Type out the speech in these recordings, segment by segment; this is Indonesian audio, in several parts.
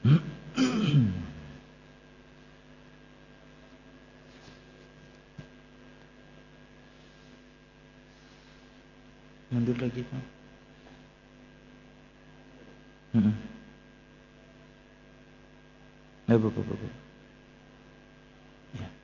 Mundur lagi Pak. Ya, Bapak. Ya.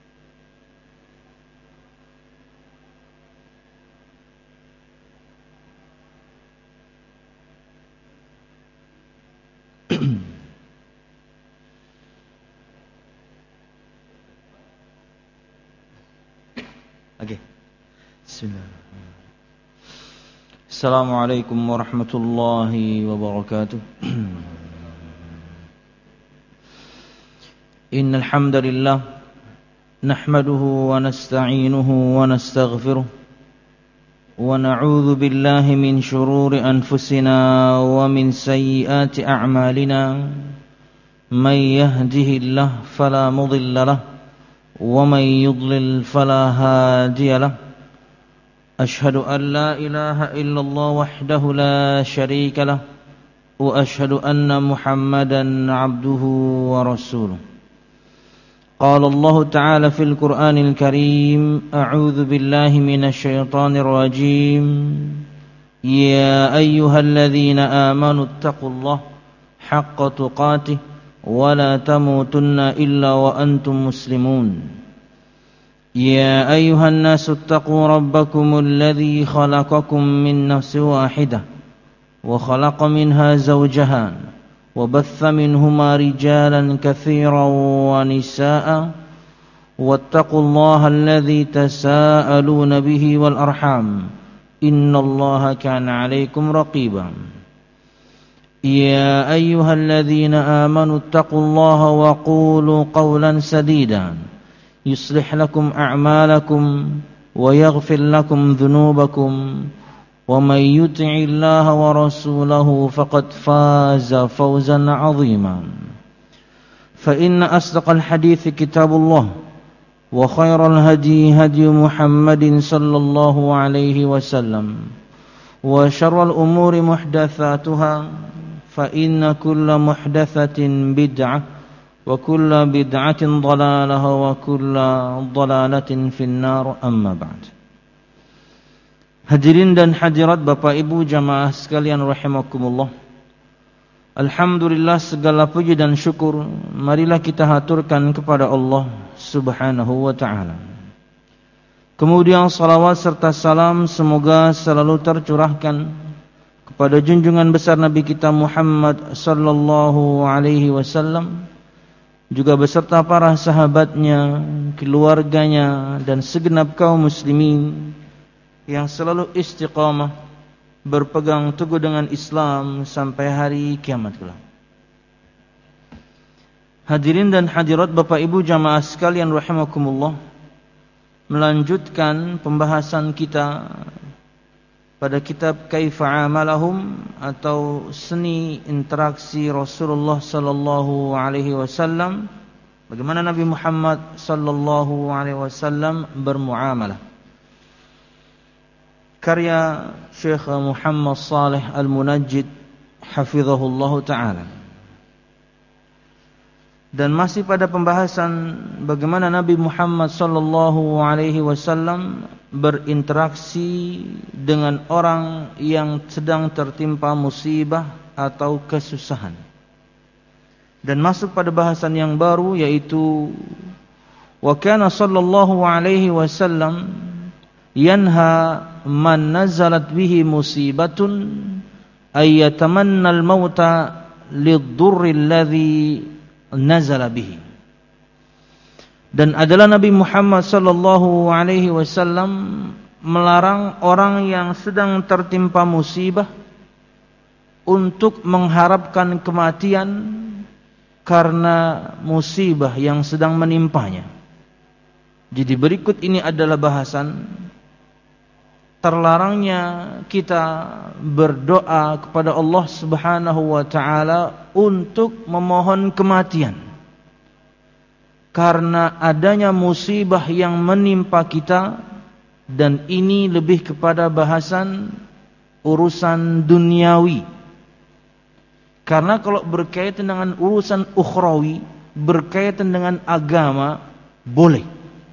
Oke. Bismillahirrahmanirrahim. Assalamualaikum warahmatullahi wabarakatuh. Innal hamdalillah nahmaduhu wa nasta'inuhu wa nastaghfiruh wa na'udzu billahi min shururi anfusina wa min sayyiati a'malina. May yahdihillahu fala mudilla lahu wa may yudlil fala hadiya lahu. Ashhadu an la ilaha illallah wahdahu la syarika lah wa ashhadu anna Muhammadan abduhu wa rasuluh. Qala Allah Ta'ala fil Qur'anil Karim, a'udzu billahi minasy syaithanir rajim. Ya ayyuhalladzina amanu taqullaha haqqa tuqatih wa la tamutunna illa wa antum muslimun. يا أيها الناس اتقوا ربكم الذي خلقكم من نفس واحدة وخلق منها زوجها وبث منهما رجالا كثيرا ونساء واتقوا الله الذي تساءلون به والأرحام إن الله كان عليكم رقيبا يا أيها الذين آمنوا اتقوا الله وقولوا قولا سديدا يصلح لكم أعمالكم ويغفر لكم ذنوبكم ومن يطع الله ورسوله فقد فاز فوزا عظيما فإن أصدق الحديث كتاب الله وخير الهدي هدي محمد صلى الله عليه وسلم وشر الأمور محدثاتها فإن كل محدثة بدعة wa kullu bid'atin dhalalah wa kullu dhalalatin finnar amma ba'd. Hadirin dan hadirat Bapak Ibu jamaah sekalian rahimakumullah. Alhamdulillah segala puji dan syukur marilah kita haturkan kepada Allah Subhanahu wa taala. Kemudian salawat serta salam semoga selalu tercurahkan kepada junjungan besar Nabi kita Muhammad sallallahu alaihi wasallam, juga beserta para sahabatnya, keluarganya, dan segenap kaum muslimin yang selalu istiqamah berpegang teguh dengan Islam sampai hari kiamat kelak. Hadirin dan hadirat Bapak Ibu jamaah sekalian rahimakumullah, melanjutkan pembahasan kita pada kitab Kaifa Amalahum atau seni interaksi Rasulullah sallallahu alaihi wasallam, bagaimana Nabi Muhammad sallallahu alaihi wasallam bermuamalah. Karya Syekh Muhammad Saleh Al-Munajjid hafizahullahu taala. Dan masih pada pembahasan bagaimana Nabi Muhammad sallallahu alaihi wasallam berinteraksi dengan orang yang sedang tertimpa musibah atau kesusahan. Dan masuk pada bahasan yang baru, yaitu wa kana sallallahu alaihi wasallam yanha man nazalat bihi musibatun ay yatamanna al-mauta lid-durri alladhi nazala bihi. Dan adalah Nabi Muhammad sallallahu alaihi wasallam melarang orang yang sedang tertimpa musibah untuk mengharapkan kematian karena musibah yang sedang menimpanya. Jadi berikut ini adalah bahasan terlarangnya kita berdoa kepada Allah Subhanahu wa taala untuk memohon kematian karena adanya musibah yang menimpa kita, dan ini lebih kepada bahasan urusan duniawi. Karena kalau berkaitan dengan urusan ukhrawi, berkaitan dengan agama, boleh.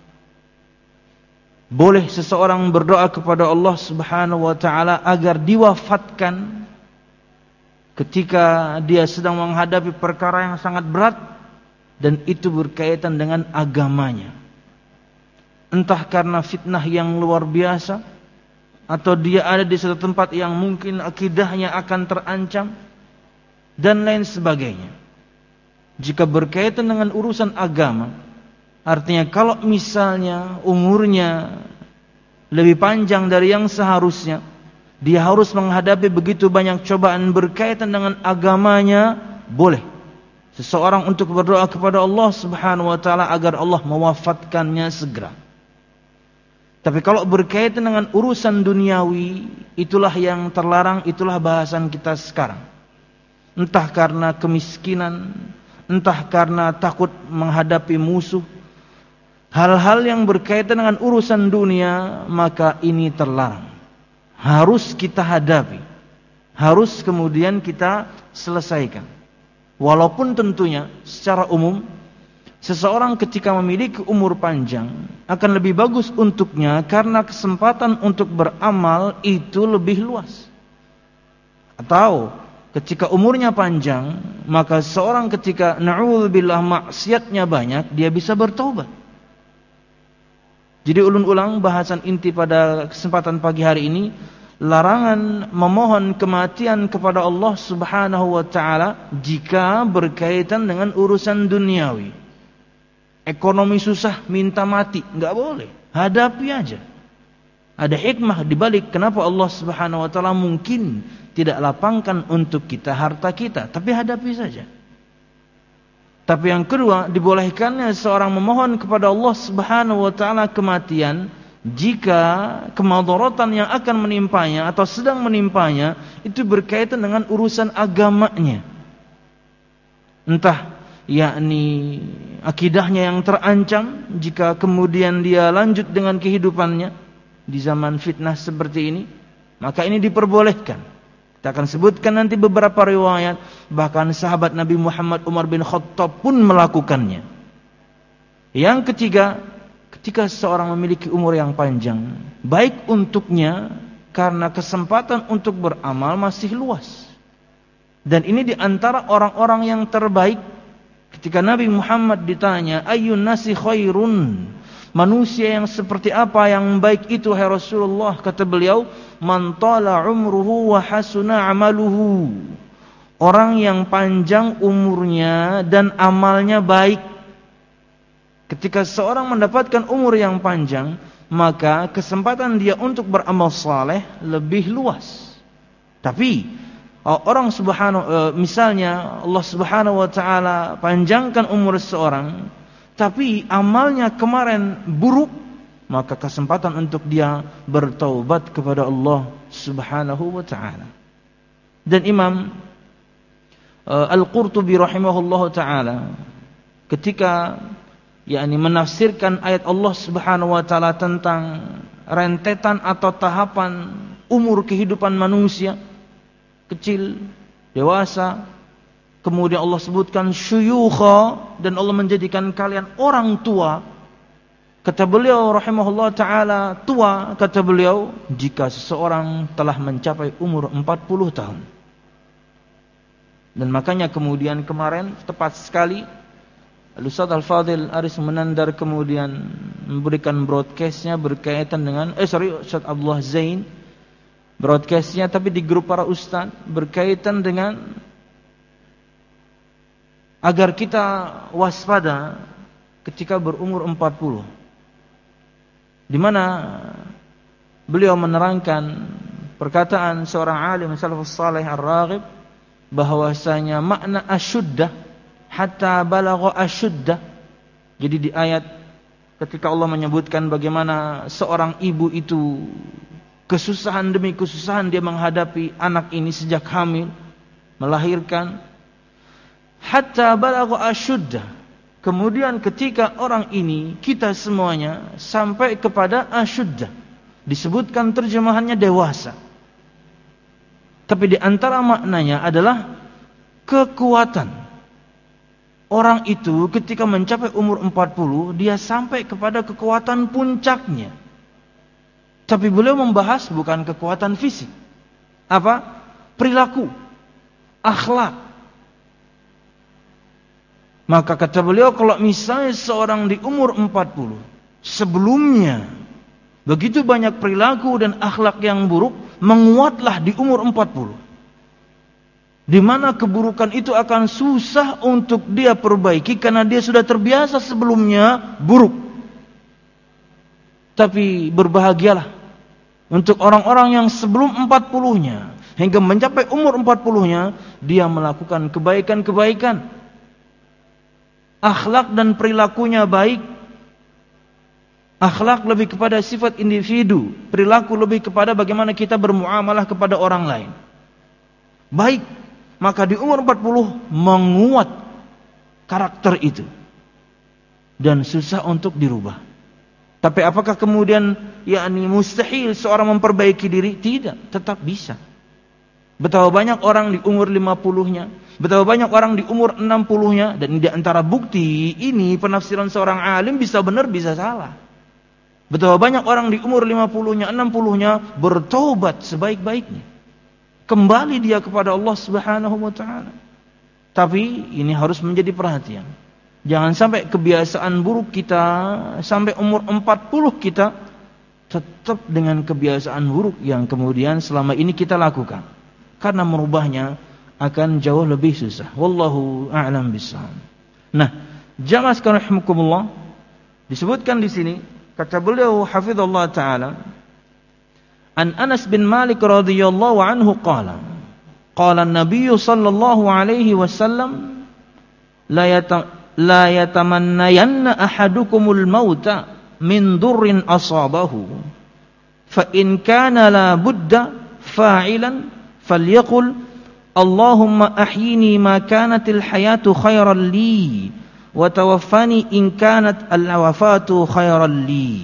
Boleh seseorang berdoa kepada Allah Subhanahu wa taala agar diwafatkan ketika dia sedang menghadapi perkara yang sangat berat dan itu berkaitan dengan agamanya. Entah karena fitnah yang luar biasa atau dia ada di suatu tempat yang mungkin akidahnya akan terancam dan lain sebagainya. Jika berkaitan dengan urusan agama, artinya kalau misalnya umurnya lebih panjang dari yang seharusnya, dia harus menghadapi begitu banyak cobaan berkaitan dengan agamanya, boleh seseorang untuk berdoa kepada Allah Subhanahu wa taala agar Allah mewafatkannya segera. Tapi kalau berkaitan dengan urusan duniawi, itulah yang terlarang, itulah bahasan kita sekarang. Entah karena kemiskinan, entah karena takut menghadapi musuh, hal-hal yang berkaitan dengan urusan dunia, maka ini terlarang. Harus kita hadapi, harus kemudian kita selesaikan. Walaupun tentunya secara umum seseorang ketika memiliki umur panjang akan lebih bagus untuknya karena kesempatan untuk beramal itu lebih luas. Atau ketika umurnya panjang, maka seorang ketika na'udzubillah maksiatnya banyak, dia bisa bertaubat. Jadi ulun ulang bahasan inti pada kesempatan pagi hari ini, larangan memohon kematian kepada Allah Subhanahu wa taala jika berkaitan dengan urusan duniawi. Ekonomi susah minta mati, enggak boleh. Hadapi aja. Ada hikmah di balik kenapa Allah Subhanahu wa taala mungkin tidak lapangkan untuk kita harta kita, tapi hadapi saja. Tapi yang kedua, dibolehkannya seorang memohon kepada Allah Subhanahu wa taala kematian jika kemadharatan yang akan menimpanya atau sedang menimpanya itu berkaitan dengan urusan agamanya. Entah yakni akidahnya yang terancam jika kemudian dia lanjut dengan kehidupannya di zaman fitnah seperti ini, maka ini diperbolehkan. Kita akan sebutkan nanti beberapa riwayat, bahkan sahabat Nabi Muhammad Umar bin Khattab pun melakukannya. Yang ketiga, ketika seseorang memiliki umur yang panjang, baik untuknya karena kesempatan untuk beramal masih luas. Dan ini di antara orang-orang yang terbaik. Ketika Nabi Muhammad ditanya, ayyun nasi khairun, manusia yang seperti apa yang baik itu hai Rasulullah? Kata beliau, man tala umruhu wa hasuna amaluhu, orang yang panjang umurnya dan amalnya baik. Ketika seorang mendapatkan umur yang panjang, maka kesempatan dia untuk beramal saleh lebih luas. Tapi orang misalnya Allah Subhanahu wa taala panjangkan umur seseorang, tapi amalnya kemarin buruk, maka kesempatan untuk dia bertaubat kepada Allah Subhanahu wa taala. Dan Imam Al-Qurtubi rahimahullahu taala ketika menafsirkan ayat Allah Subhanahu wa taala tentang rentetan atau tahapan umur kehidupan manusia, kecil, dewasa, kemudian Allah sebutkan syuyukha, dan Allah menjadikan kalian orang tua. Kata beliau rahimahullah ta'ala, tua, kata beliau, jika seseorang telah mencapai umur 40 tahun. Dan makanya kemudian kemarin tepat sekali Al-Ustaz Al-Fadhil Aris Menandar kemudian memberikan broadcastnya berkaitan dengan Ustaz Abdullah Zain broadcastnya, tapi di grup para ustaz, berkaitan dengan agar kita waspada ketika berumur 40. Di mana beliau menerangkan perkataan seorang alim salafus salih ar-raghib bahwasanya makna asyuddah hatta balagha asyuddah. Jadi di ayat ketika Allah menyebutkan bagaimana seorang ibu itu kesusahan demi kesusahan dia menghadapi anak ini sejak hamil, melahirkan, hatta balagha asyuddah. Kemudian ketika orang ini, kita semuanya sampai kepada asyuddah, disebutkan terjemahannya dewasa. Tapi di antara maknanya adalah kekuatan. Orang itu ketika mencapai umur 40, dia sampai kepada kekuatan puncaknya. Tapi beliau membahas bukan kekuatan fisik. Apa? Perilaku, akhlak. Maka kata beliau, kalau misalnya seorang di umur 40, sebelumnya begitu banyak perilaku dan akhlak yang buruk, menguatlah di umur 40. Di mana keburukan itu akan susah untuk dia perbaiki karena dia sudah terbiasa sebelumnya buruk. Tapi berbahagialah untuk orang-orang yang sebelum 40-nya hingga mencapai umur 40-nya dia melakukan kebaikan-kebaikan. Akhlak dan perilakunya baik. Akhlak lebih kepada sifat individu, perilaku lebih kepada bagaimana kita bermuamalah kepada orang lain. Baik, maka di umur 40 menguat karakter itu dan susah untuk dirubah. Tapi apakah kemudian mustahil seorang memperbaiki diri? Tidak, tetap bisa. Betapa banyak orang di umur 50-nya, betapa banyak orang di umur 60-nya, dan di antara bukti ini penafsiran seorang alim bisa benar bisa salah. Betapa banyak orang di umur 50-nya, 60-nya bertobat sebaik-baiknya. Kembali dia kepada Allah Subhanahu wa taala. Tapi ini harus menjadi perhatian. Jangan sampai kebiasaan buruk kita sampai umur 40 kita tetap dengan kebiasaan buruk yang kemudian selama ini kita lakukan. Karena merubahnya akan jauh lebih susah. Wallahu a'lam bishawab. Nah, jamaah sekalian rahimakumullah, disebutkan di sini kata beliau hafizallahu taala, an Anas bin Malik radhiyallahu anhu qala an-nabiy sallallahu alaihi wasallam la yatamannayanna ahadukumul mauta min durrin asabahu fa in kana la budda fa'ilan falyaqul Allahumma ahyini ma kanatil hayatu khairan li wa tawaffani in kanat al-wafatu khairan li.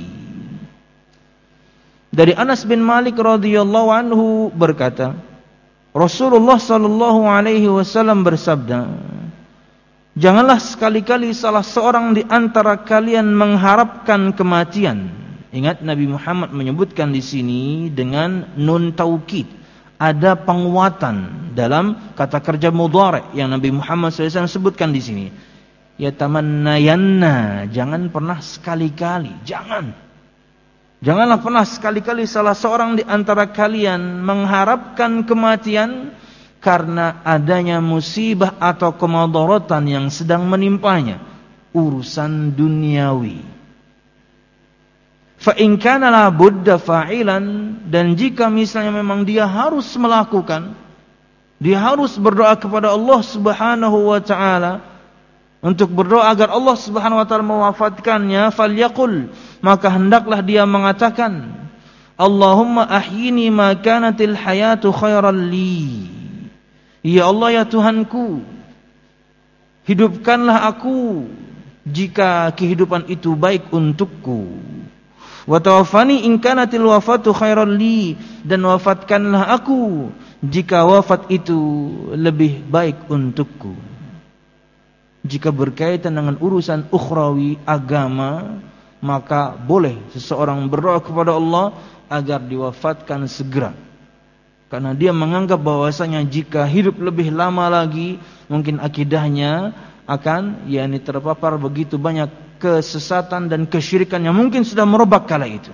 Dari Anas bin Malik radhiyallahu anhu berkata, Rasulullah sallallahu alaihi wasallam bersabda, janganlah sekali-kali salah seorang di antara kalian mengharapkan kematian. Ingat, Nabi Muhammad menyebutkan di sini dengan nun taukid. Ada penguatan dalam kata kerja mudhari yang Nabi Muhammad SAW sebutkan di sini. Ya tamannayanna, jangan pernah sekali-kali, janganlah pernah sekali-kali salah seorang di antara kalian mengharapkan kematian karena adanya musibah atau kemadaratan yang sedang menimpanya, urusan duniawi. Fa in kana la budda fa'ilan, dan jika misalnya memang dia harus melakukan, dia harus berdoa kepada Allah Subhanahu wa taala untuk berdoa agar Allah Subhanahu wa taala mewafatkannya, falyaqul, maka hendaklah dia mengatakan, Allahumma ahyini ma kanatil hayatu khairan li. Ya Allah, ya Tuhanku, hidupkanlah aku jika kehidupan itu baik untukku. Wa tawaffani in kanatil wafatu khairan li, dan wafatkanlah aku jika wafat itu lebih baik untukku. Jika berkaitan dengan urusan ukhrawi agama, maka boleh seseorang berdoa kepada Allah agar diwafatkan segera. Karena dia menganggap bahwasanya jika hidup lebih lama lagi, mungkin akidahnya akan terpapar begitu banyak kesesatan dan kesyirikan yang mungkin sudah merebak kala itu.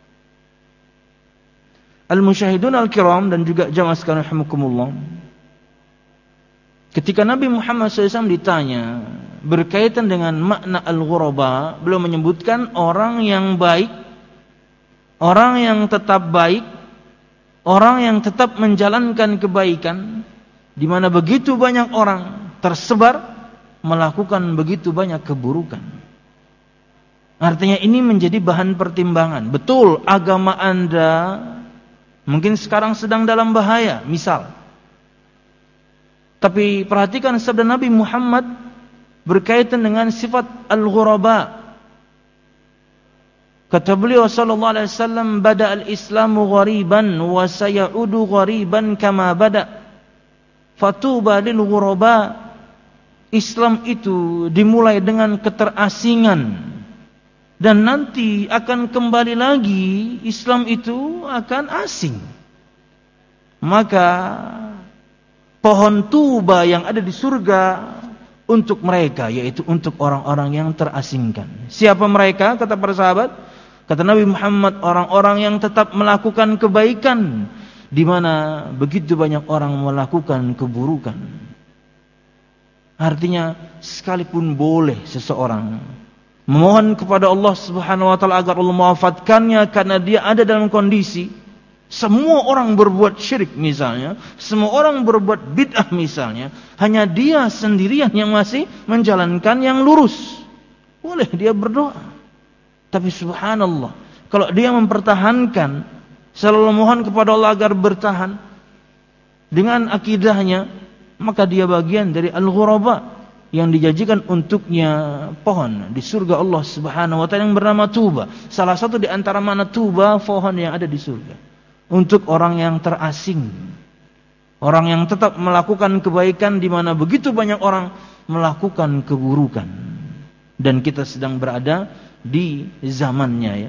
Al-musyahidun al-kiram dan juga jamaah sekalian rahimakumullah, ketika Nabi Muhammad SAW ditanya berkaitan dengan makna al-ghuraba, beliau menyebutkan orang yang baik, orang yang tetap baik, orang yang tetap menjalankan kebaikan, di mana begitu banyak orang tersebar melakukan begitu banyak keburukan. Artinya ini menjadi bahan pertimbangan. Betul, agama Anda mungkin sekarang sedang dalam bahaya, misal. Tapi perhatikan sabda Nabi Muhammad berkaitan dengan sifat al-ghuraba. Kata beliau sallallahu alaihi wasallam, bada al-islamu ghariban wa sayaudu ghariban kama bada. Fatuba lil ghuraba. Islam itu dimulai dengan keterasingan, dan nanti akan kembali lagi Islam itu akan asing. Maka pohon tuba yang ada di surga untuk mereka, yaitu untuk orang-orang yang terasingkan. Siapa mereka? Kata para sahabat, kata Nabi Muhammad, orang-orang yang tetap melakukan kebaikan di mana begitu banyak orang melakukan keburukan. Artinya, sekalipun boleh seseorang memohon kepada Allah Subhanahu wa taala agar Allah mewafatkannya karena dia ada dalam kondisi semua orang berbuat syirik misalnya, semua orang berbuat bid'ah misalnya, hanya dia sendirian yang masih menjalankan yang lurus, boleh dia berdoa. Tapi subhanallah, kalau dia mempertahankan, selalu mohon kepada Allah agar bertahan dengan akidahnya, maka dia bagian dari al-ghuraba yang dijanjikan untuknya pohon di surga Allah Subhanahu wa taala yang bernama tuba. Salah satu di antara mana tuba, pohon yang ada di surga untuk orang yang terasing, orang yang tetap melakukan kebaikan di mana begitu banyak orang melakukan keburukan, dan kita sedang berada di zamannya, ya.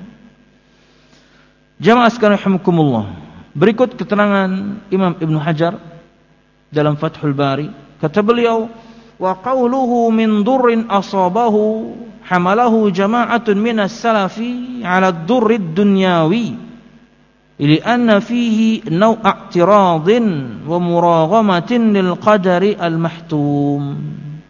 Jamaah sekalian rahimakumullah. Berikut keterangan Imam Ibnu Hajar dalam Fathul Bari, kata beliau, wa qawluhu min durrin asabahu hamalahu jama'atun minas salafi ala ad-durrid dunyawi li anna fihi naw' i'tiradin wa muraghamatin lil qadari al-mahtum.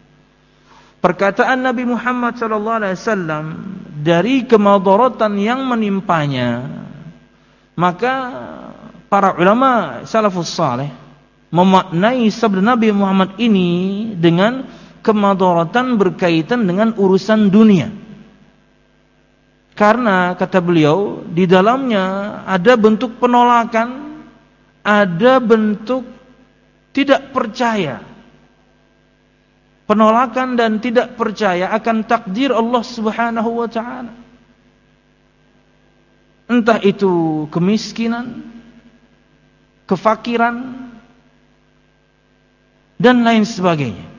Perkataan Nabi Muhammad sallallahu alaihi wasallam dari kemadaratan yang menimpanya, maka para ulama salafus saleh memaknai sabda Nabi Muhammad ini dengan kemadaratan berkaitan dengan urusan dunia. Karena kata beliau, di dalamnya ada bentuk penolakan, ada bentuk tidak percaya. Penolakan dan tidak percaya akan takdir Allah Subhanahu wa taala. Entah itu kemiskinan, kefakiran, dan lain sebagainya.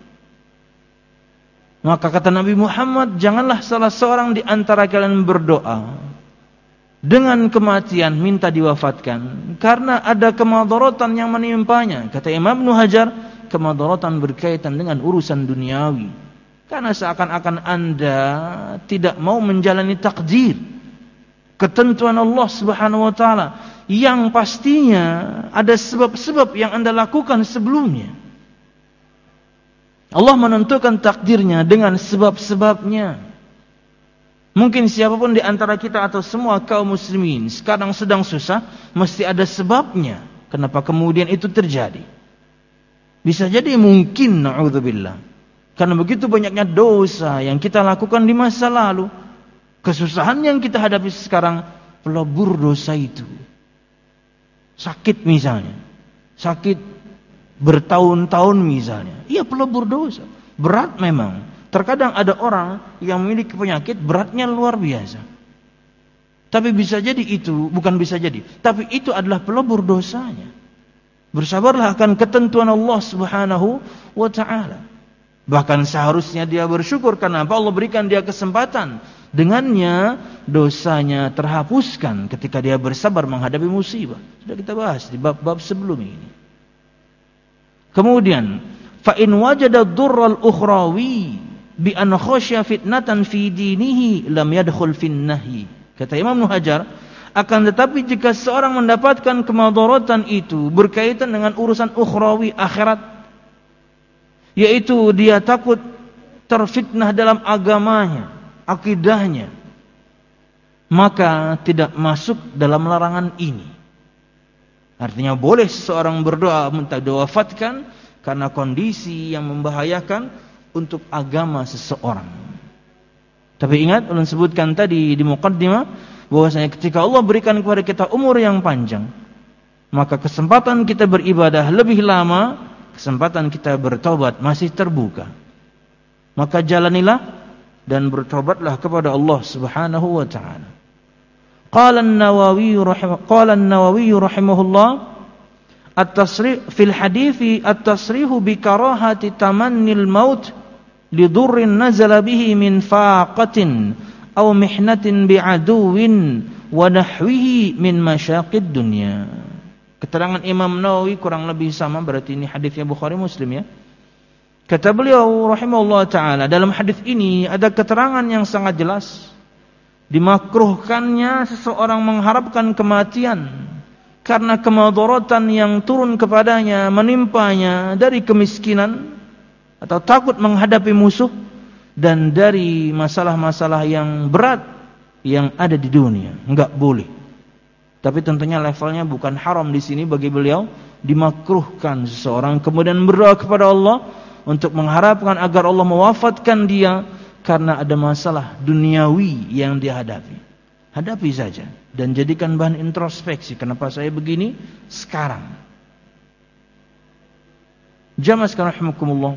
Maka kata Nabi Muhammad, janganlah salah seorang di antara kalian berdoa dengan kematian minta diwafatkan, karena ada kemadaratan yang menimpanya. Kata Imam Ibnu Hajar, kemadaratan berkaitan dengan urusan duniawi, karena seakan-akan Anda tidak mau menjalani takdir, ketentuan Allah Subhanahu wa taala, yang pastinya ada sebab-sebab yang Anda lakukan sebelumnya. Allah menentukan takdirnya dengan sebab-sebabnya. Mungkin siapapun di antara kita atau semua kaum muslimin sekarang sedang susah, mesti ada sebabnya kenapa kemudian itu terjadi. Bisa jadi mungkin, na'udzubillah, karena begitu banyaknya dosa yang kita lakukan di masa lalu, kesusahan yang kita hadapi sekarang pelebur dosa itu. Sakit misalnya, sakit bertahun-tahun misalnya, iya pelebur dosa, berat memang. Terkadang ada orang yang memiliki penyakit beratnya luar biasa, tapi bisa jadi itu, bukan bisa jadi, tapi itu adalah pelebur dosanya. Bersabarlah akan ketentuan Allah Subhanahu wa ta'ala. Bahkan seharusnya dia bersyukur karena Allah berikan dia kesempatan, dengannya dosanya terhapuskan ketika dia bersabar menghadapi musibah. Sudah kita bahas di bab-bab sebelum ini. Kemudian, fa in wajada durral ukhrawi bi an khasya fitnatan fi dinihi lam yadkhul fin nahi. Kata Imam Ibnu Hajar, akan tetapi jika seorang mendapatkan kemadaratan itu berkaitan dengan urusan ukhrawi, akhirat, yaitu dia takut terfitnah dalam agamanya, akidahnya, maka tidak masuk dalam larangan ini. Artinya boleh seseorang berdoa minta diwafatkan karena kondisi yang membahayakan untuk agama seseorang. Tapi ingat, ulun sebutkan tadi di muqaddimah bahwasanya ketika Allah berikan kepada kita umur yang panjang, maka kesempatan kita beribadah lebih lama, kesempatan kita bertobat masih terbuka. Maka jalanilah dan bertobatlah kepada Allah Subhanahu wa taala. Qala an-Nawawi rahimahullah, fil hadithi at-tasrihu bi karahati tamannil maut lidurrin nazala bihi min faqatin aw mihnatin bi'aduwin wa nahwihi min masyaqid dunya. Keterangan Imam Nawawi kurang lebih sama, berarti ini hadisnya Bukhari Muslim ya. Kata beliau rahimahullah ta'ala, dalam hadis ini ada keterangan yang sangat jelas dimakruhkannya seseorang mengharapkan kematian karena kemudaratan yang turun kepadanya, menimpanya dari kemiskinan atau takut menghadapi musuh dan dari masalah-masalah yang berat yang ada di dunia. Enggak boleh. Tapi tentunya levelnya bukan haram di sini bagi beliau, dimakruhkan seseorang kemudian berdoa kepada Allah untuk mengharapkan agar Allah mewafatkan dia karena ada masalah duniawi yang dihadapi. Hadapi saja dan jadikan bahan introspeksi. Kenapa saya begini sekarang? Jamaah sekalian rahimakumullah.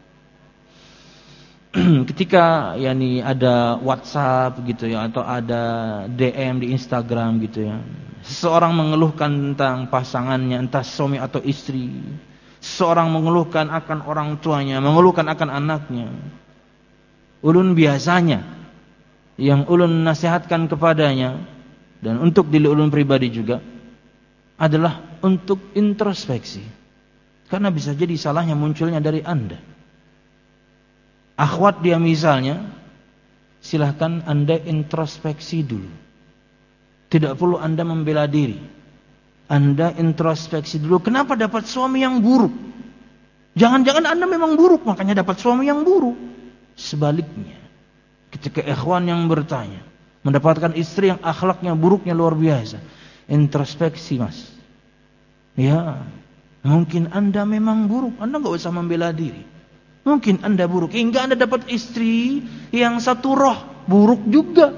Ketika ada WhatsApp gitu ya, atau ada DM di Instagram gitu ya, seseorang mengeluhkan tentang pasangannya, entah suami atau istri. Seseorang mengeluhkan akan orang tuanya, mengeluhkan akan anaknya. Ulun biasanya yang ulun nasihatkan kepadanya, dan untuk diri ulun pribadi juga, adalah untuk introspeksi. Karena bisa jadi salahnya munculnya dari Anda. Akhwat dia misalnya, silahkan Anda introspeksi dulu. Tidak perlu Anda membela diri. Anda introspeksi dulu, kenapa dapat suami yang buruk? Jangan-jangan Anda memang buruk, makanya dapat suami yang buruk. Sebaliknya, ketika ikhwan yang bertanya, mendapatkan istri yang akhlaknya buruknya luar biasa, introspeksi mas. Ya, mungkin Anda memang buruk, Anda gak usah membela diri. Mungkin Anda buruk, hingga Anda dapat istri yang satu roh, buruk juga.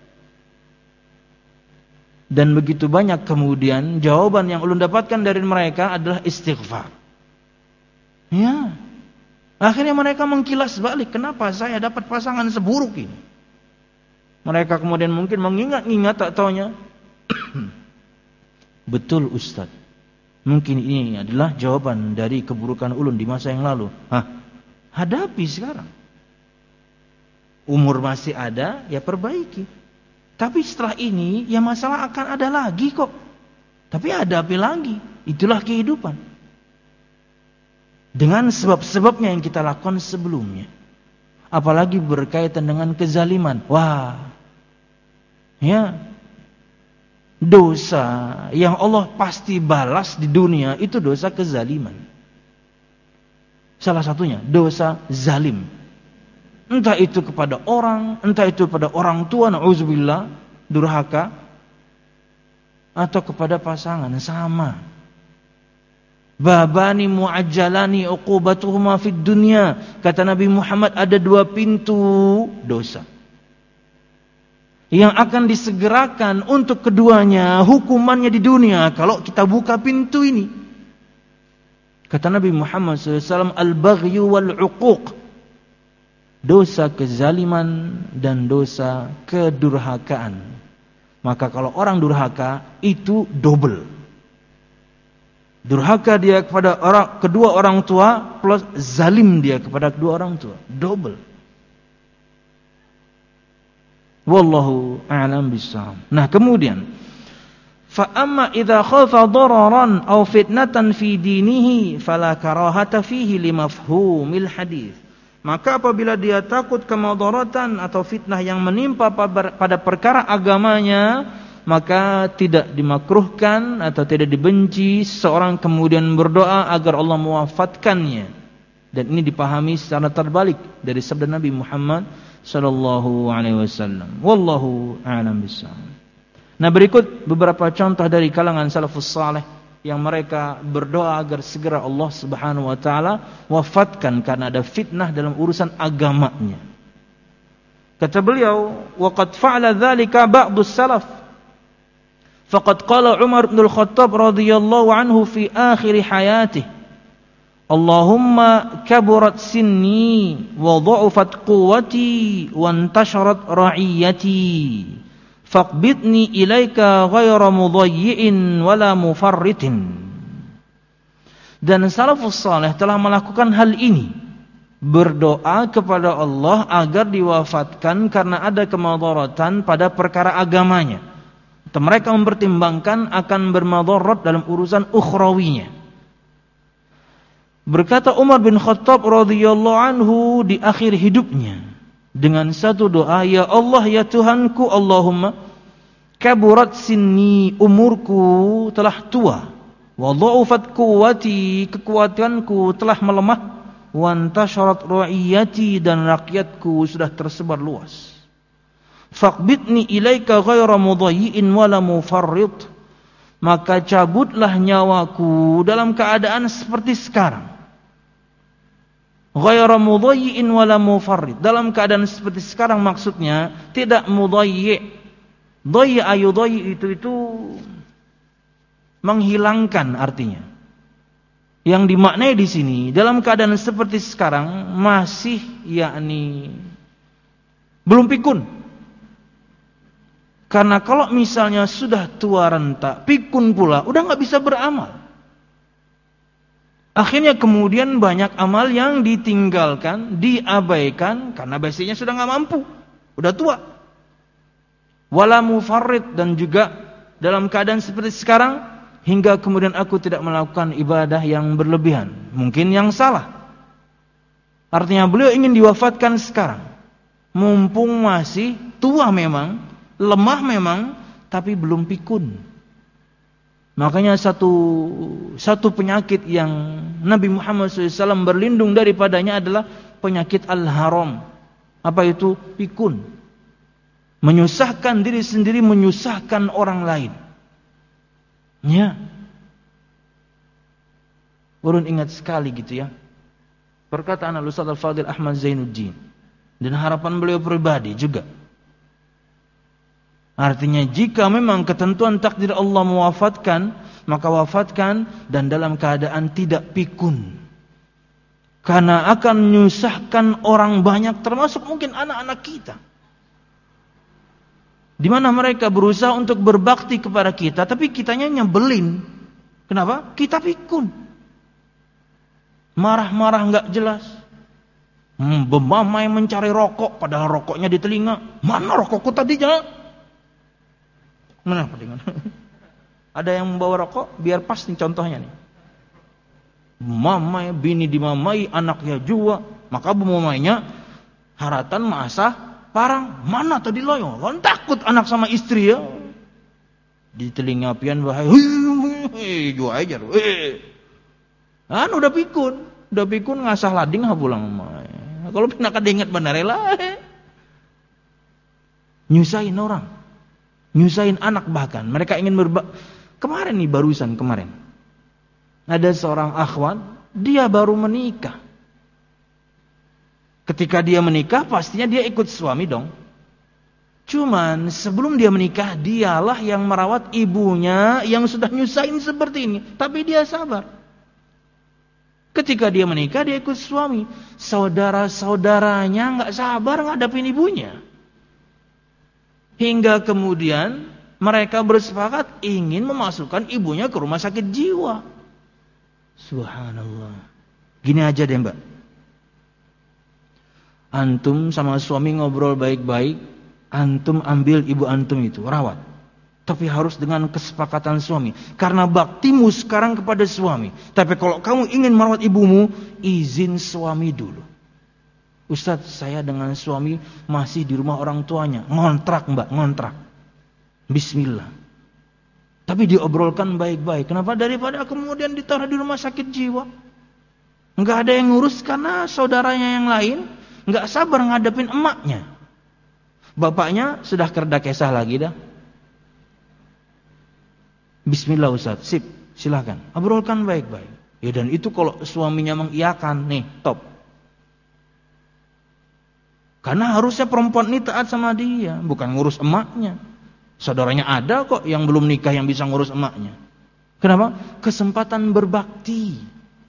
Dan begitu banyak kemudian jawaban yang ulun dapatkan dari mereka adalah istighfar. Ya. Akhirnya mereka mengkilas balik, kenapa saya dapat pasangan seburuk ini? Mereka kemudian mungkin mengingat-ingat, tak taunya betul Ustaz. Mungkin ini adalah jawaban dari keburukan ulun di masa yang lalu. Hadapi sekarang. Umur masih ada, ya perbaiki. Tapi setelah ini, ya masalah akan ada lagi kok. Tapi hadapi lagi. Itulah kehidupan. Dengan sebab-sebabnya yang kita lakukan sebelumnya. Apalagi berkaitan dengan kezaliman. Wah. Ya. Dosa yang Allah pasti balas di dunia, itu dosa kezaliman. Salah satunya, dosa zalim. Entah itu kepada orang, entah itu kepada orang tua, na'udzubillah, durhaka, atau kepada pasangan, sama. Babani mu'ajjalani uqubatuhuma fid dunya. Kata Nabi Muhammad, ada dua pintu dosa yang akan disegerakan untuk keduanya hukumannya di dunia kalau kita buka pintu ini. Kata Nabi Muhammad SAW, al-baghyu wal-uquq, dosa kezaliman dan dosa kedurhakaan. Maka kalau orang durhaka itu double. Durhaka dia kepada kedua orang tua plus zalim dia kepada kedua orang tua, double. Wallahu a'lam bishawab. Nah, kemudian fa amma idza khafa dararan aw fitnatan fi dinihi fala karahata fihi li mafhumil hadis. Maka apabila dia takut kemudaratan atau fitnah yang menimpa pada perkara agamanya, maka tidak dimakruhkan atau tidak dibenci seorang kemudian berdoa agar Allah mewafatkannya. Dan ini dipahami secara terbalik dari sabda Nabi Muhammad sallallahu alaihi wasallam. Wallahu a'lam bishawab. Nah, berikut beberapa contoh dari kalangan salafus saleh yang mereka berdoa agar segera Allah Subhanahu wa taala wafatkan karena ada fitnah dalam urusan agamanya. Kata beliau, wa qad fa'ala dzalika ba'dus salaf. Faqad qala Umar bin Al-Khattab radhiyallahu anhu fi akhir hayatihi, Allahumma kaburat sinni wa dha'ufat quwwati wa intasharat ra'iyati. Faqbidni ilaika ghayra mudayyi'in wala mufarritin. Dan salafus saleh telah melakukan hal ini, berdoa kepada Allah agar diwafatkan karena ada kemadaratan pada perkara agamanya. Mereka mempertimbangkan akan bermadarat dalam urusan ukhrawinya. Berkata Umar bin Khattab radhiyallahu anhu di akhir hidupnya dengan satu doa, ya Allah ya Tuhanku, Allahumma kaburat sinni, umurku telah tua, wa dha'ufat quwwati, kekuatanku telah melemah, wa antasharat ra'iyati, dan rakyatku sudah tersebar luas. Faqbidni ilaika ghaira mudayyin wala mufarrid, maka cabutlah nyawaku dalam keadaan seperti sekarang. Ghaira mudayyin wala mufarrid, dalam keadaan seperti sekarang maksudnya tidak mudayyi. Dayya ayudayyi itu menghilangkan artinya. Yang dimaknai di sini dalam keadaan seperti sekarang masih yakni belum pikun. Karena kalau misalnya sudah tua renta, pikun pula, udah nggak bisa beramal. Akhirnya kemudian banyak amal yang ditinggalkan, diabaikan karena basicnya sudah nggak mampu, udah tua. Wala mufarrid, dan juga dalam keadaan seperti sekarang hingga kemudian aku tidak melakukan ibadah yang berlebihan, mungkin yang salah. Artinya beliau ingin diwafatkan sekarang, mumpung masih tua memang, lemah memang, tapi belum pikun. Makanya satu penyakit yang Nabi Muhammad SAW berlindung daripadanya adalah penyakit al-haram. Apa itu? Pikun. Menyusahkan diri sendiri, menyusahkan orang lain. Ya. Ulun ingat sekali gitu ya, perkataan Al-Ustaz Al-Fadil Ahmad Zainuddin, dan harapan beliau pribadi juga. Artinya jika memang ketentuan takdir Allah mewafatkan, maka wafatkan dan dalam keadaan tidak pikun. Karena akan menyusahkan orang banyak, termasuk mungkin anak-anak kita. Di mana mereka berusaha untuk berbakti kepada kita, tapi kitanya nyebelin. Kenapa? Kita pikun. Marah-marah enggak jelas. Bemamai mencari rokok, padahal rokoknya di telinga. Mana rokokku tadi jangan? Mana dengan? Ada yang membawa rokok, biar pas nih contohnya nih. Mamai, bini dimamai, anaknya juga. Maka bemamainya haratan masa parang. Mana tadi loyo? Kan takut anak sama istri ya. Di telinga pian bahaya. Jua aja. Kan udah pikun ngasah lading habulang mamai. Kalau pina kadinget benar lah. Nyusahin orang. Nyusahin anak bahkan. Mereka ingin kemarin nih, barusan kemarin. Ada seorang akhwat, dia baru menikah. Ketika dia menikah, pastinya dia ikut suami dong. Cuman sebelum dia menikah, dialah yang merawat ibunya yang sudah nyusahin seperti ini. Tapi dia sabar. Ketika dia menikah, dia ikut suami. Saudara-saudaranya nggak sabar ngadapin ibunya. Hingga kemudian mereka bersepakat ingin memasukkan ibunya ke rumah sakit jiwa. Subhanallah. Gini aja deh mbak. Antum sama suami ngobrol baik-baik. Antum ambil ibu antum itu, rawat. Tapi harus dengan kesepakatan suami. Karena baktimu sekarang kepada suami. Tapi kalau kamu ingin merawat ibumu, izin suami dulu. Ustadz, saya dengan suami masih di rumah orang tuanya. Ngontrak mbak, ngontrak. Bismillah. Tapi diobrolkan baik-baik. Kenapa? Daripada kemudian ditaruh di rumah sakit jiwa. Enggak ada yang ngurus karena saudaranya yang lain enggak sabar ngadepin emaknya. Bapaknya sudah kerda kesah lagi dah. Bismillah Ustadz, sip, silakan. Obrolkan baik-baik. Ya, dan itu kalau suaminya mengiyakan, nih, top. Karena harusnya perempuan ini taat sama dia, bukan ngurus emaknya. Saudaranya ada kok yang belum nikah yang bisa ngurus emaknya. Kenapa? Kesempatan berbakti.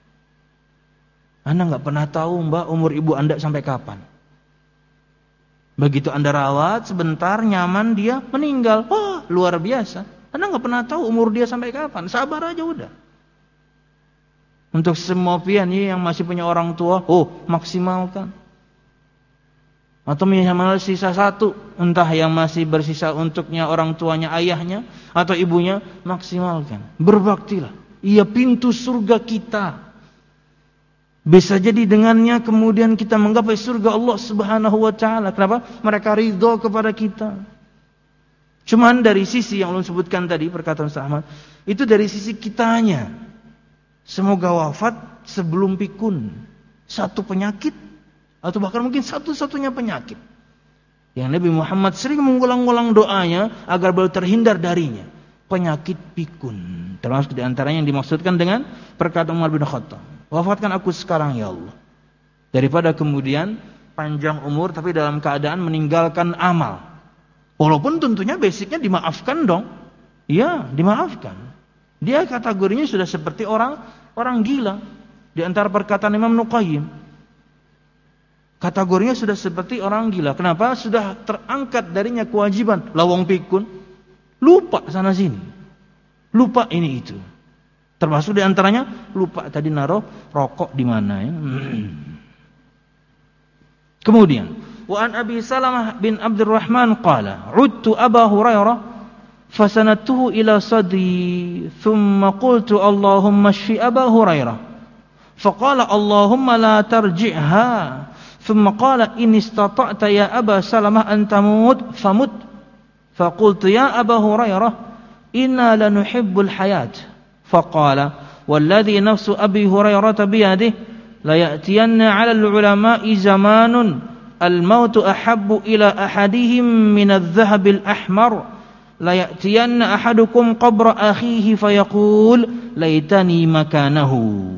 Anda nggak pernah tahu mbak umur ibu Anda sampai kapan. Begitu Anda rawat sebentar nyaman, dia meninggal. Wah, luar biasa. Anda nggak pernah tahu umur dia sampai kapan. Sabar aja udah. Untuk semua pian yang masih punya orang tua, maksimalkan. Atau minimal sisa satu, entah yang masih bersisa untuknya orang tuanya, ayahnya atau ibunya, maksimalkan. Berbaktilah. Ia pintu surga kita. Bisa jadi dengannya kemudian kita menggapai surga Allah Subhanahu wa taala. Kenapa? Mereka ridho kepada kita. Cuman dari sisi yang ulun sebutkan tadi, perkataan Ustaz Ahmad, itu dari sisi kitanya. Semoga wafat sebelum pikun. Satu penyakit, atau bahkan mungkin satu-satunya penyakit yang Nabi Muhammad sering mengulang-ulang doanya agar beliau terhindar darinya. Penyakit pikun. Termasuk diantaranya yang dimaksudkan dengan perkataan Umar bin Khattab. Wafatkan aku sekarang ya Allah. Daripada kemudian panjang umur tapi dalam keadaan meninggalkan amal. Walaupun tentunya basicnya dimaafkan dong. Iya, dimaafkan. Dia kategorinya sudah seperti orang gila. Di antara perkataan Imam Nuqayyim, kategorinya sudah seperti orang gila. Kenapa? Sudah terangkat darinya kewajiban. Lawang pikun, lupa sana sini, lupa ini itu. Termasuk di antaranya lupa tadi naruh rokok di mana ya. Kemudian, wa an Abi Salamah bin Abdurrahman qala, "Udtu Aba Hurairah fasanatuhu ila sadri, thumma qultu Allahumma shfi Aba Hurairah. Faqala Allahumma la tarji'ha. Thumma qala in istata'ta ya Aba Salamah an tamut famut. Faqultu ya Aba Hurairah inna lanuhibbul hayat. Faqala walladhi nafsu Abi Hurairah biyadihi la ya'tiyanna 'ala al-ulama'i zamanun al-mautu ahabbu ila ahadihim min adh-dhahabil ahmar. La ya'tiyanna ahadukum qabra akhihi fayaqul laitani makanahu."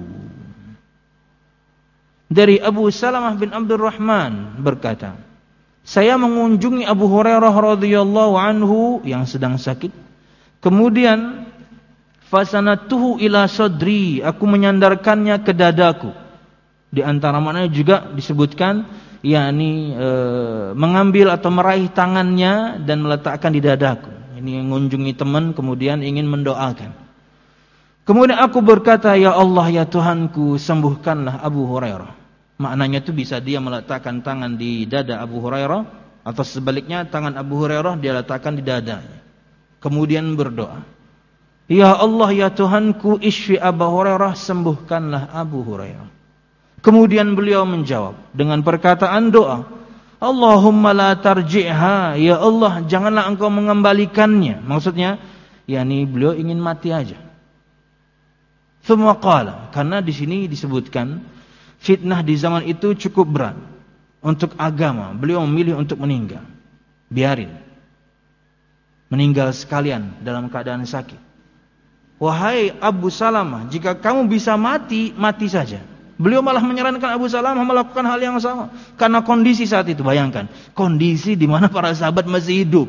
Dari Abu Salamah bin Abdurrahman berkata, saya mengunjungi Abu Hurairah radhiyallahu anhu yang sedang sakit. Kemudian fasanatuhu ila sadri, aku menyandarkannya ke dadaku. Di antara maknanya juga disebutkan yakni mengambil atau meraih tangannya dan meletakkan di dadaku. Ini mengunjungi teman kemudian ingin mendoakan. Kemudian aku berkata, ya Allah ya Tuhanku, sembuhkanlah Abu Hurairah. Maknanya itu bisa dia meletakkan tangan di dada Abu Hurairah, atau sebaliknya tangan Abu Hurairah dia letakkan di dadanya. Kemudian berdoa, ya Allah ya Tuhanku, ishfi Abu Hurairah, sembuhkanlah Abu Hurairah. Kemudian beliau menjawab dengan perkataan doa, Allahumma la tarji'ha, ya Allah janganlah engkau mengembalikannya. Maksudnya yakni beliau ingin mati aja. Tsumma qala, karena di sini disebutkan fitnah di zaman itu cukup berat untuk agama, beliau memilih untuk meninggal. Biarin meninggal sekalian dalam keadaan sakit. Wahai Abu Salamah, jika kamu bisa mati, mati saja. Beliau malah menyarankan Abu Salamah melakukan hal yang sama. Karena kondisi saat itu, bayangkan. Kondisi di mana para sahabat masih hidup.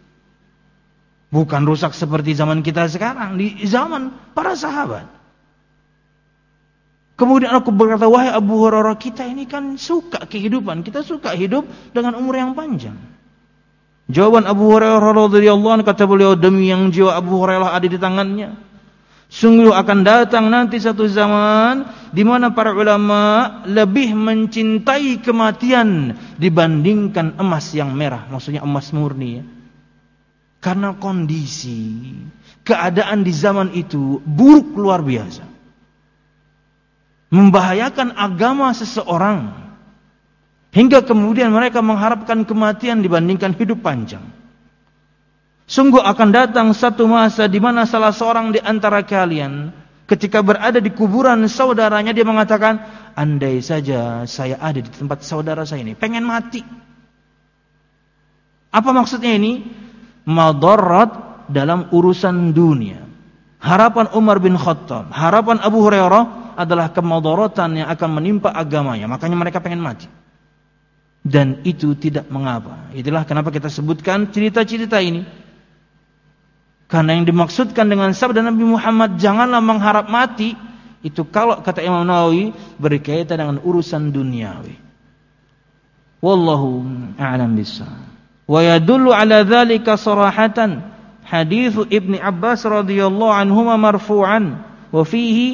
Bukan rusak seperti zaman kita sekarang. Di zaman para sahabat. Kemudian aku berkata, wahai Abu Hurairah, kita ini kan suka kehidupan. Kita suka hidup dengan umur yang panjang. Jawaban Abu Hurairah radhiyallahu anhu, kata beliau, demi yang jiwa Abu Hurairah ada di tangannya, sungguh akan datang nanti satu zaman di mana para ulama lebih mencintai kematian dibandingkan emas yang merah, maksudnya emas murni ya. Karena kondisi keadaan di zaman itu buruk luar biasa, membahayakan agama seseorang, hingga kemudian mereka mengharapkan kematian dibandingkan hidup panjang. Sungguh akan datang satu masa di mana salah seorang di antara kalian ketika berada di kuburan saudaranya, dia mengatakan, andai saja saya ada di tempat saudara saya ini, pengen mati. Apa maksudnya ini? Madarat dalam urusan dunia. Harapan Umar bin Khattab, harapan Abu Hurairah adalah kemadaratan yang akan menimpa agamanya. Makanya mereka pengen mati. Dan itu tidak mengapa. Itulah kenapa kita sebutkan cerita-cerita ini. Karena yang dimaksudkan dengan sabda Nabi Muhammad, janganlah mengharap mati, itu kalau kata Imam Nawawi berkaitan dengan urusan duniawi. Wallahu a'lam bishawab. Wa yadullu ala dzalika sarahatan hadits Ibnu Abbas radhiyallahu anhuma marfu'an wa fihi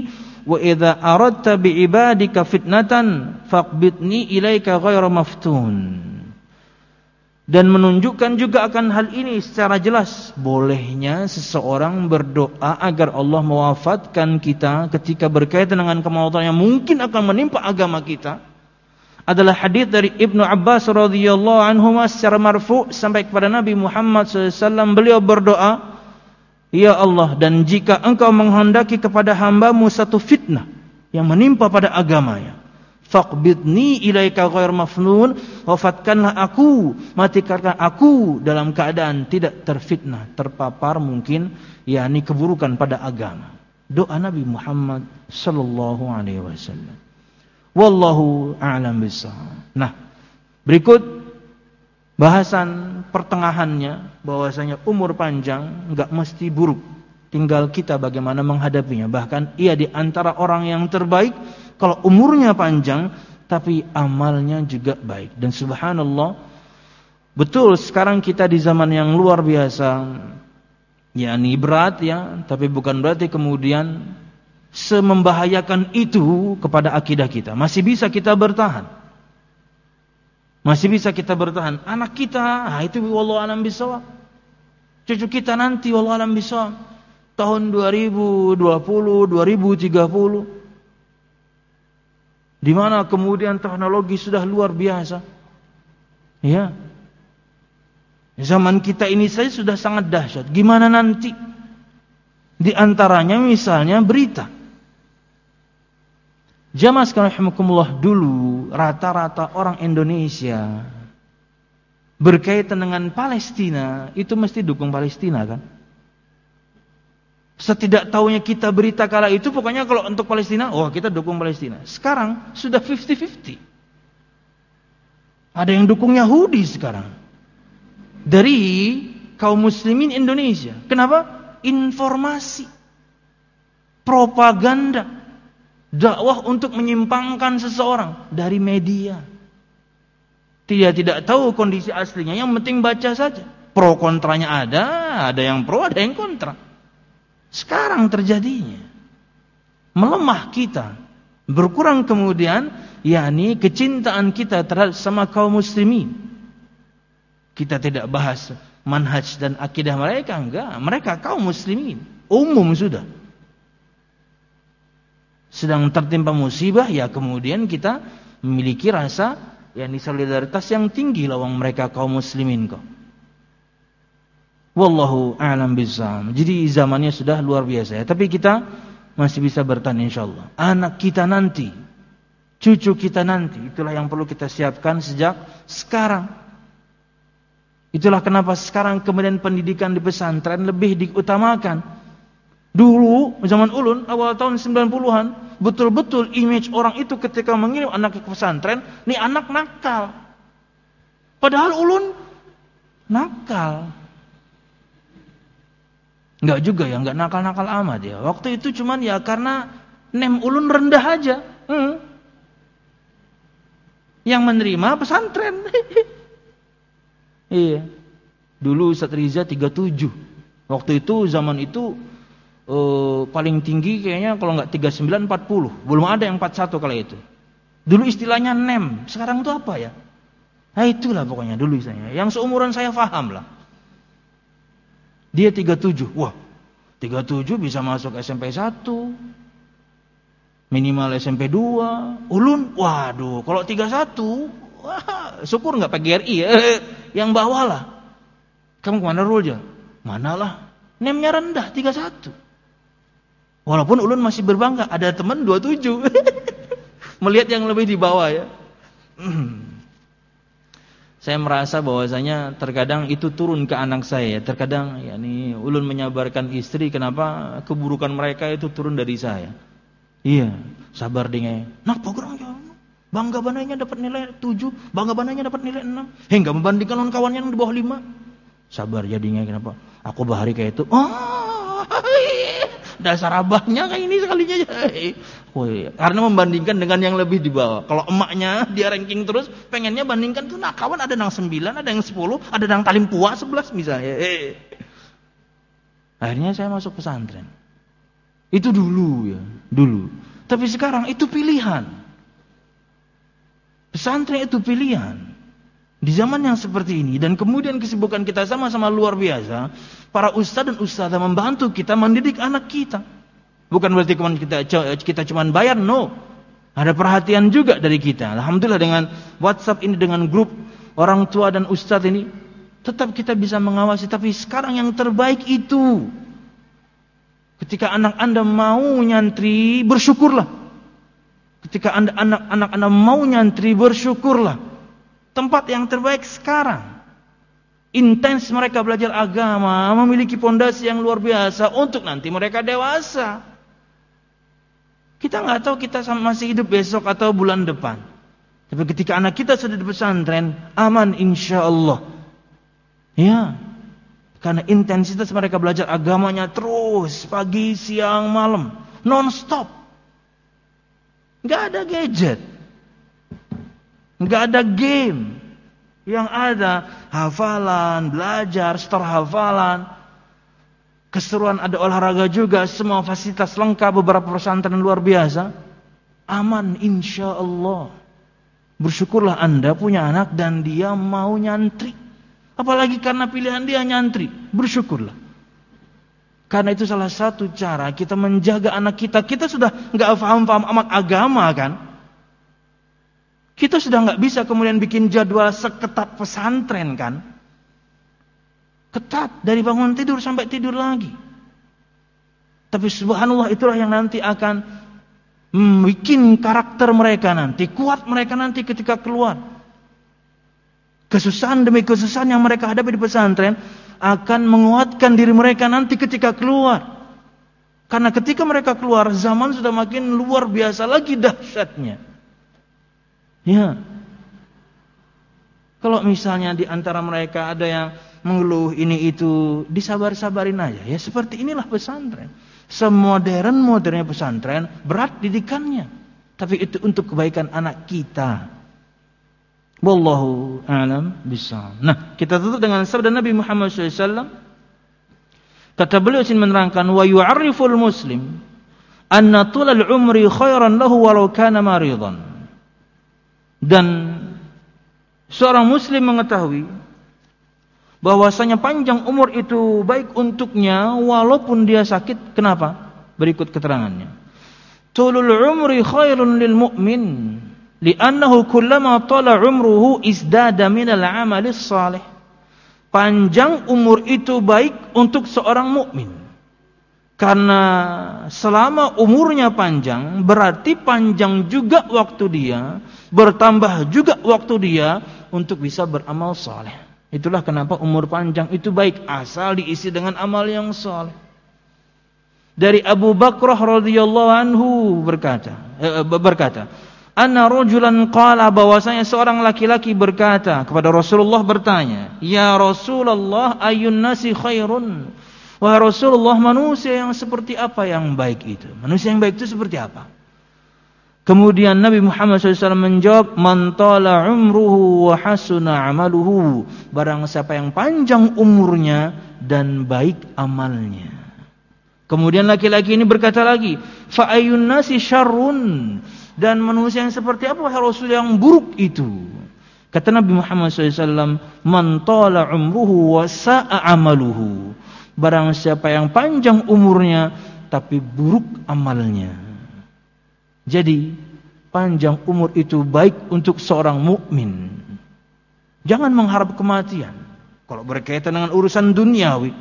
wa idza aradta bi ibadika fitnatan faqbidni ilaika ghairu maftun. Dan menunjukkan juga akan hal ini secara jelas bolehnya seseorang berdoa agar Allah mewafatkan kita ketika berkaitan dengan kemautanan yang mungkin akan menimpa agama kita. Adalah hadis dari Ibnu Abbas radhiyallahu anhu secara marfu sampai kepada Nabi Muhammad SAW. Beliau berdoa, ya Allah, dan jika engkau menghendaki kepada hambamu satu fitnah yang menimpa pada agamanya, faqbidni ilaika ghair mafnun, wafatkanlah aku, matikanlah aku dalam keadaan tidak terfitnah, terpapar mungkin yakni keburukan pada agama. Doa Nabi Muhammad sallallahu alaihi wasallam. Wallahu a'lam bishawab. Nah, berikut bahasan pertengahannya bahwasanya umur panjang enggak mesti buruk. Tinggal kita bagaimana menghadapinya. Bahkan ia di antara orang yang terbaik kalau umurnya panjang tapi amalnya juga baik. Dan subhanallah, betul sekarang kita di zaman yang luar biasa, yakni berat ya, tapi bukan berarti kemudian semembahayakan itu kepada akidah kita. Masih bisa kita bertahan. Masih bisa kita bertahan. Anak kita, itu wallahu alam bisawab. Cucu kita nanti wallahu alam bisawab. Tahun 2020, 2030. Di mana kemudian teknologi sudah luar biasa. Ya. Zaman kita ini saja sudah sangat dahsyat. Gimana nanti? Di antaranya misalnya berita. Jamaah sekalian rahimakumullah, dulu rata-rata orang Indonesia berkaitan dengan Palestina itu mesti dukung Palestina kan? Setidak tahunya kita berita kala itu pokoknya kalau untuk Palestina, kita dukung Palestina. Sekarang sudah 50-50. Ada yang dukung Yahudi sekarang. Dari kaum muslimin Indonesia. Kenapa? Informasi, propaganda, dakwah untuk menyimpangkan seseorang dari media. Tidak tahu kondisi aslinya, yang penting baca saja. Pro kontranya ada yang pro, ada yang kontra. Sekarang terjadinya melemah kita, berkurang kemudian yakni kecintaan kita terhadap sama kaum muslimin. Kita tidak bahas manhaj dan akidah mereka, enggak. Mereka kaum muslimin umum sudah. Sedang tertimpa musibah, ya kemudian kita memiliki rasa yakni solidaritas yang tinggi lawan mereka kaum muslimin kok. Wallahu a'lam bishawab. Jadi zamannya sudah luar biasa ya. Tapi kita masih bisa bertahan insyaallah. Anak kita nanti, cucu kita nanti, itulah yang perlu kita siapkan sejak sekarang. Itulah kenapa sekarang kemudian pendidikan di pesantren lebih diutamakan. Dulu zaman ulun awal tahun 90-an, betul-betul image orang itu ketika mengirim anak ke pesantren, nih anak nakal. Padahal ulun nakal. Enggak juga ya, enggak nakal-nakal amat ya. Waktu itu cuman ya karena nem ulun rendah aja. Yang menerima pesantren. Iya. Dulu Ustaz Riza 37. Waktu itu zaman itu paling tinggi kayaknya kalau enggak 39 40. Belum ada yang 41 kala itu. Dulu istilahnya nem. Sekarang itu apa ya? Nah itulah pokoknya dulu istilahnya. Yang seumuran saya paham lah. Dia 37. Wah, 37 bisa masuk SMP 1. Minimal SMP 2. Ulun, waduh, kalau 31, wah, syukur enggak PGRI ya. Yang bawah lah. Kamu kemana Rulja? Manalah. Nemnya rendah 31. Walaupun ulun masih berbangga, ada teman 27. Melihat yang lebih di bawah ya. Saya merasa bahwasanya terkadang itu turun ke anak saya. Terkadang yakni ulun menyabarkan istri kenapa keburukan mereka itu turun dari saya. Iya, sabar dengan. Nah, program ya. Bangga bananya dapat nilai 7, bangga bananya dapat nilai 6. Enggak membandingkan lawan kawannya yang di bawah 5. Sabar jadinya kenapa? Aku bahari kayak itu. Dasar abahnya kayak ini sekalinya aja. Karena membandingkan dengan yang lebih di bawah. Kalau emaknya dia ranking terus, pengennya bandingkan tuh nah kawan ada yang 9, ada yang 10, ada yang talim puas 11 misalnya. Akhirnya saya masuk pesantren. Itu dulu ya, dulu. Tapi sekarang itu pilihan. Pesantren itu pilihan. Di zaman yang seperti ini, dan kemudian kesibukan kita sama-sama luar biasa, para ustaz dan ustazah membantu kita mendidik anak kita. Bukan berarti kita cuma bayar, no. Ada perhatian juga dari kita. Alhamdulillah dengan WhatsApp ini, dengan grup orang tua dan ustaz ini, tetap kita bisa mengawasi. Tapi sekarang yang terbaik itu, ketika anak Anda mau nyantri, bersyukurlah. Ketika anak Anda mau nyantri, bersyukurlah. Tempat yang terbaik sekarang. Intens mereka belajar agama, memiliki pondasi yang luar biasa untuk nanti mereka dewasa. Kita nggak tahu kita masih hidup besok atau bulan depan. Tapi ketika anak kita sudah di pesantren, aman insya Allah. Ya, karena intensitas mereka belajar agamanya terus, pagi, siang, malam, non-stop. Nggak ada gadget. Nggak ada game. Yang ada hafalan, belajar, setor hafalan. Keseruan ada olahraga juga. Semua fasilitas lengkap, beberapa pesantren luar biasa. Aman insya Allah. Bersyukurlah Anda punya anak dan dia mau nyantri. Apalagi karena pilihan dia nyantri. Bersyukurlah. Karena itu salah satu cara kita menjaga anak kita. Kita sudah nggak paham-paham amat agama kan. Kita sudah nggak bisa kemudian bikin jadwal seketat pesantren kan. Ketat dari bangun tidur sampai tidur lagi. Tapi subhanallah itulah yang nanti akan bikin karakter mereka nanti. Kuat mereka nanti ketika keluar. Kesusahan demi kesusahan yang mereka hadapi di pesantren akan menguatkan diri mereka nanti ketika keluar. Karena ketika mereka keluar, zaman sudah makin luar biasa lagi dahsyatnya. Ya. Kalau misalnya di antara mereka ada yang mengeluh ini itu, disabar-sabarin aja. Ya seperti inilah pesantren. Semodern-modernnya pesantren, berat didikannya. Tapi itu untuk kebaikan anak kita. Wallahu a'lam bishawab. Nah, kita tutup dengan sabda Nabi Muhammad SAW. Kata beliau ingin menerangkan, wa yu'arriful muslim anna tulal umri khairan lahu walau kana maridan. Dan seorang muslim mengetahui bahwasanya panjang umur itu baik untuknya walaupun dia sakit. Kenapa? Berikut keterangannya. Tulul umri khairun lil mu'min li'annahu kullama tala umruhu izdada minal amalis salih. Panjang umur itu baik untuk seorang mukmin. Karena selama umurnya panjang, berarti panjang juga waktu dia, bertambah juga waktu dia untuk bisa beramal saleh. Itulah kenapa umur panjang itu baik, asal diisi dengan amal yang saleh. Dari Abu Bakrah radhiyallahu anhu berkata, anna rajulan qala, bahwasanya seorang laki-laki berkata kepada Rasulullah, bertanya, ya Rasulullah, ayyun nasi khairun? Wahai Rasulullah, manusia yang seperti apa yang baik itu? Manusia yang baik itu seperti apa? Kemudian Nabi Muhammad SAW menjawab, man tala umruhu wa hasuna amaluhu. Barang siapa yang panjang umurnya dan baik amalnya. Kemudian laki-laki ini berkata lagi, fa ayyun nasi syarrun? Dan manusia yang seperti apa wahai Rasul yang buruk itu? Kata Nabi Muhammad SAW, man tala umruhu wa sa'a amaluhu. Barang siapa yang panjang umurnya tapi buruk amalnya. Jadi panjang umur itu baik untuk seorang mukmin. Jangan mengharap kematian. Kalau berkaitan dengan urusan duniawi,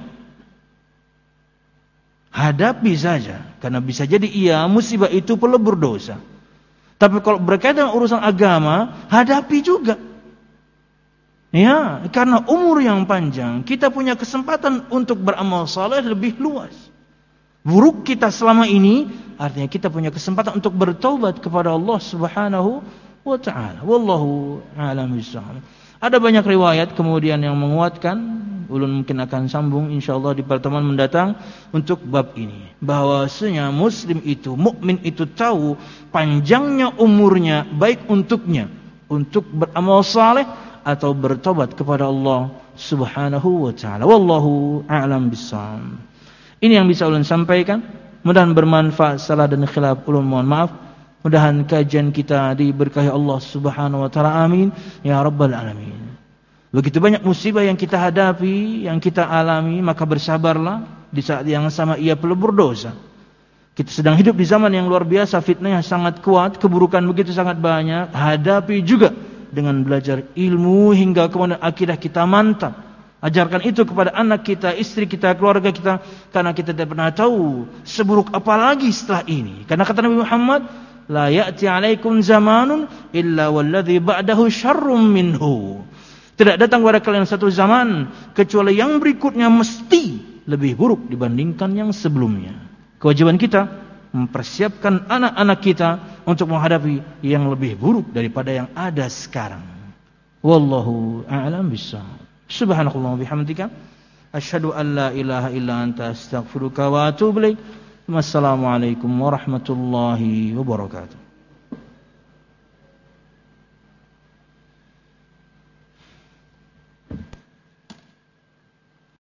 hadapi saja. Karena bisa jadi musibah itu pelebur dosa. Tapi kalau berkaitan dengan urusan agama, hadapi juga. Ya, karena umur yang panjang, kita punya kesempatan untuk beramal saleh lebih luas. Buruk kita selama ini, artinya kita punya kesempatan untuk bertaubat kepada Allah Subhanahu wa ta'ala. Wallahu a'lam bishawab. Ada banyak riwayat kemudian yang menguatkan, ulun mungkin akan sambung insyaallah di pertemuan mendatang untuk bab ini. Bahwasanya muslim itu, mukmin itu tahu panjangnya umurnya baik untuknya untuk beramal saleh atau bertobat kepada Allah Subhanahu wa ta'ala. Wallahu a'lam bishawab. Ini yang bisa ulun sampaikan. Mudah-mudahan bermanfaat. Salah dan khilaf ulun mohon maaf. Mudah-mudahan kajian kita diberkahi Allah Subhanahu wa taala. Amin ya rabbal alamin. Begitu banyak musibah yang kita hadapi, yang kita alami, maka bersabarlah. Di saat yang sama ia perlu berdosa. Kita sedang hidup di zaman yang luar biasa, fitnah yang sangat kuat, keburukan begitu sangat banyak. Hadapi juga dengan belajar ilmu hingga kemudian akidah kita mantap. Ajarkan itu kepada anak kita, istri kita, keluarga kita, karena kita tidak pernah tahu seburuk apa lagi setelah ini. Karena kata Nabi Muhammad, la ya'ti 'alaikum zamanun illa walladzi ba'dahu syarrum minhu. Tidak datang kepada kalian satu zaman kecuali yang berikutnya mesti lebih buruk dibandingkan yang sebelumnya. Kewajiban kita mempersiapkan anak-anak kita untuk menghadapi yang lebih buruk daripada yang ada sekarang. Wallahu a'lam bishawab. Subhanakallahumma bihamdika asyhadu an la ilaha illa anta astaghfiruka wa atubu ilaik. Wassalamualaikum warahmatullahi wabarakatuh.